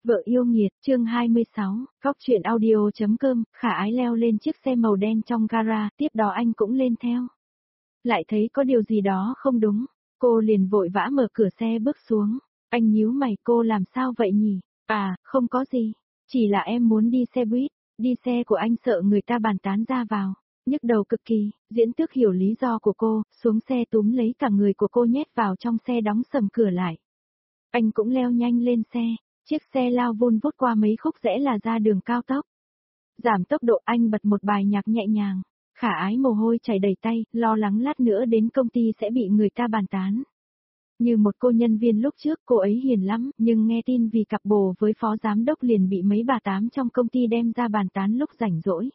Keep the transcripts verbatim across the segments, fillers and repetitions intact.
Vợ yêu nghiệt, chương hai mươi sáu, Cóc truyện audio.com, Khả Ái leo lên chiếc xe màu đen trong gara, tiếp đó anh cũng lên theo. Lại thấy có điều gì đó không đúng, cô liền vội vã mở cửa xe bước xuống. Anh nhíu mày, cô làm sao vậy nhỉ? À, không có gì, chỉ là em muốn đi xe buýt, đi xe của anh sợ người ta bàn tán ra vào. Nhức đầu cực kỳ, Diễn Tước hiểu lý do của cô, xuống xe túm lấy cả người của cô nhét vào trong xe đóng sầm cửa lại. Anh cũng leo nhanh lên xe. Chiếc xe lao vun vút qua mấy khúc rẽ là ra đường cao tốc. Giảm tốc độ, anh bật một bài nhạc nhẹ nhàng. Khả Ái mồ hôi chảy đầy tay, lo lắng lát nữa đến công ty sẽ bị người ta bàn tán. Như một cô nhân viên lúc trước, cô ấy hiền lắm, nhưng nghe tin vì cặp bồ với phó giám đốc liền bị mấy bà tám trong công ty đem ra bàn tán lúc rảnh rỗi.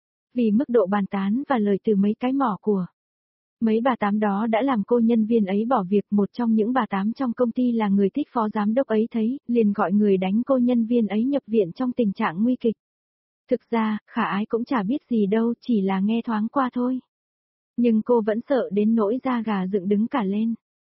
Vì mức độ bàn tán và lời từ mấy cái mỏ của mấy bà tám đó đã làm cô nhân viên ấy bỏ việc. Một trong những bà tám trong công ty là người thích phó giám đốc ấy thấy, liền gọi người đánh cô nhân viên ấy nhập viện trong tình trạng nguy kịch. Thực ra, Khả Ái cũng chả biết gì đâu, chỉ là nghe thoáng qua thôi. Nhưng cô vẫn sợ đến nỗi da gà dựng đứng cả lên.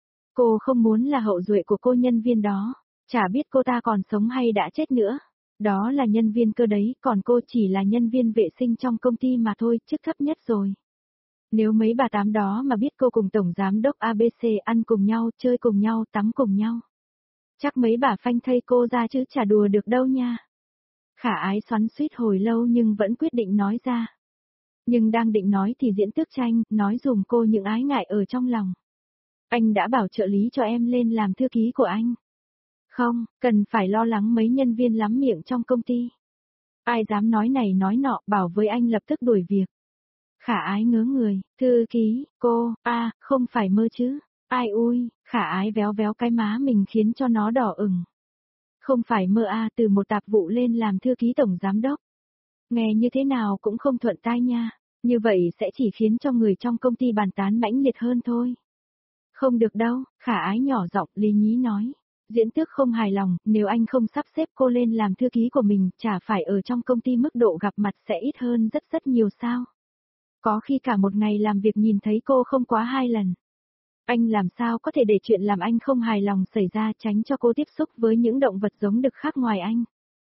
Cô không muốn là hậu duệ của cô nhân viên đó, chả biết cô ta còn sống hay đã chết nữa. Đó là nhân viên cơ đấy, còn cô chỉ là nhân viên vệ sinh trong công ty mà thôi, chức thấp nhất rồi. Nếu mấy bà tám đó mà biết cô cùng Tổng Giám đốc a bê xê ăn cùng nhau, chơi cùng nhau, tắm cùng nhau, chắc mấy bà phanh thây cô ra chứ chả đùa được đâu nha. Khả Ái xoắn xuýt hồi lâu nhưng vẫn quyết định nói ra. Nhưng đang định nói thì Diễn Tước Tranh, nói dùm cô những ái ngại ở trong lòng. Anh đã bảo trợ lý cho em lên làm thư ký của anh. Không, cần phải lo lắng mấy nhân viên lắm miệng trong công ty. Ai dám nói này nói nọ, bảo với anh lập tức đuổi việc. Khả Ái ngớ người, thư ký, cô, a à, không phải mơ chứ, ai ui, Khả Ái véo véo cái má mình khiến cho nó đỏ ửng. Không phải mơ a à, từ một tạp vụ lên làm thư ký tổng giám đốc. Nghe như thế nào cũng không thuận tai nha, như vậy sẽ chỉ khiến cho người trong công ty bàn tán mãnh liệt hơn thôi. Không được đâu, Khả Ái nhỏ giọng lý nhí nói. Diễn Tước không hài lòng, nếu anh không sắp xếp cô lên làm thư ký của mình, chả phải ở trong công ty mức độ gặp mặt sẽ ít hơn rất rất nhiều sao. Có khi cả một ngày làm việc nhìn thấy cô không quá hai lần. Anh làm sao có thể để chuyện làm anh không hài lòng xảy ra, tránh cho cô tiếp xúc với những động vật giống đực khác ngoài anh.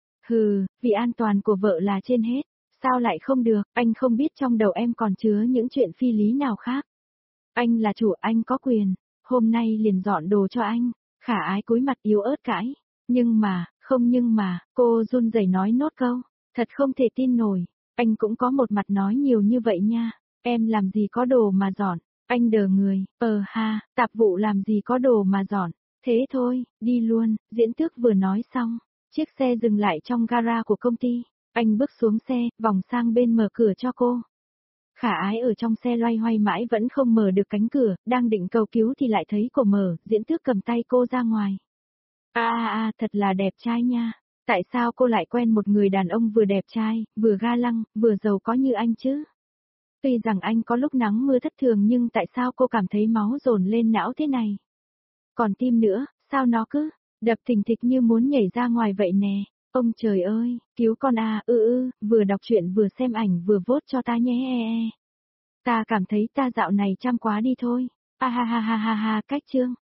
Hừ, vì an toàn của vợ là trên hết, sao lại không được, anh không biết trong đầu em còn chứa những chuyện phi lý nào khác. Anh là chủ, anh có quyền, hôm nay liền dọn đồ cho anh. Khả Ái cúi mặt yếu ớt cãi. Nhưng mà, không nhưng mà, cô run rẩy nói nốt câu, thật không thể tin nổi. Anh cũng có một mặt nói nhiều như vậy nha, em làm gì có đồ mà dọn, anh đờ người, ờ ha, tạp vụ làm gì có đồ mà dọn, thế thôi, đi luôn. Diễn Tước vừa nói xong, chiếc xe dừng lại trong gara của công ty, anh bước xuống xe, vòng sang bên mở cửa cho cô. Khả Ái ở trong xe loay hoay mãi vẫn không mở được cánh cửa, đang định cầu cứu thì lại thấy cổ mở, Diễn Tước cầm tay cô ra ngoài. A a a, thật là đẹp trai nha. Tại sao cô lại quen một người đàn ông vừa đẹp trai, vừa ga lăng, vừa giàu có như anh chứ? Tuy rằng anh có lúc nắng mưa thất thường nhưng tại sao cô cảm thấy máu dồn lên não thế này? Còn tim nữa, sao nó cứ đập thình thịch như muốn nhảy ra ngoài vậy nè? Ông trời ơi, cứu con à, ư ư, vừa đọc truyện vừa xem ảnh vừa vote cho ta nhé e e. Ta cảm thấy ta dạo này chăm quá đi thôi. A ha ha ha ha ha, cách chương.